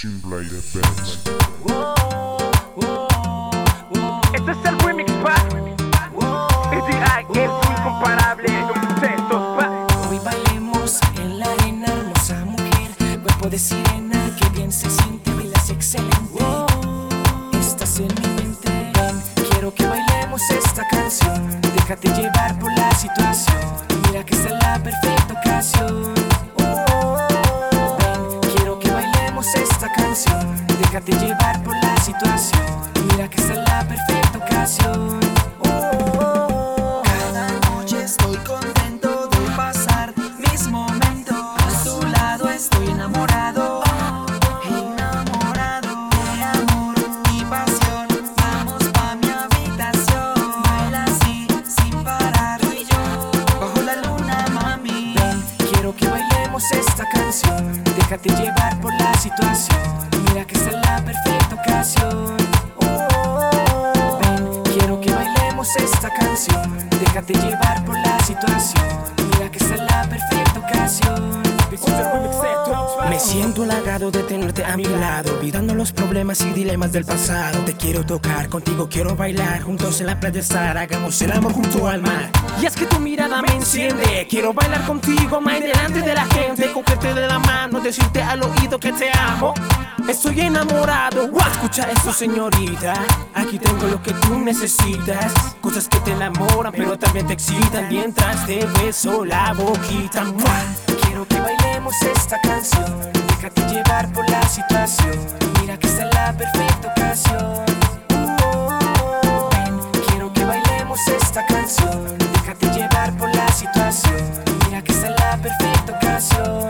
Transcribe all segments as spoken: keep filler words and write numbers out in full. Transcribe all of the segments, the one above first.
Simple the best. Este es el remix pa. Es D I, es incomparable. Textos pa. Hoy bailemos en la arena, hermosa mujer, cuerpo de sirena, que bien se siente, bailas excelente. Estás en mi mente, ven, quiero que bailemos esta canción. Déjate llevar por la situación, mira que esta es la perfecta ocasión. Ven, quiero que bailemos esta canción. Déjate llevar por la situación, mira que esta es la perfecta ocasión. Cada noche estoy contento de pasar mis momentos. A tu lado estoy enamorado, enamorado de amor y pasión. Vamos pa' mi habitación, baila así sin parar, tú y yo bajo la luna, mami. Ven, quiero que bailemos esta canción. Déjate llevar por la situación, mira que esta es la perfecta ocasión. Ven, quiero que bailemos esta canción. Déjate llevar por la situación, mira que esta es la perfecta ocasión. Me siento halagado de tenerte a mi lado, olvidando los problemas y dilemas del pasado. Te quiero tocar, contigo quiero bailar, juntos en la playa estar, hagamos el amor junto al mar. Y es que tu mirada me enciende, quiero bailar contigo, más delante de la gente, cogerte de la mano, decirte al oído que te amo. Estoy enamorado, wow. Escucha esto, señorita, aquí tengo lo que tú necesitas. Cosas que te enamoran pero también te excitan, mientras te beso la boquita. Wow. Quiero que bailemos esta canción, déjate llevar por la situación, mira que esta es la perfecta ocasión. Ven, quiero que bailemos esta canción, déjate llevar por la situación, mira que esta es la perfecta ocasión.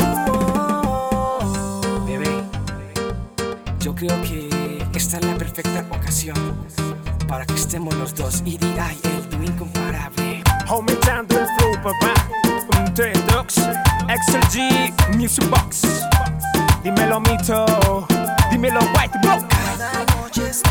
Bebé, yo creo que esta es la perfecta ocasión para que estemos los dos y D I, el tu incomparable. Aumentando el flow, papá. Un T-Dox, X L G, Music Box. Dímelo, Mito. Dímelo, White Book. Cada noche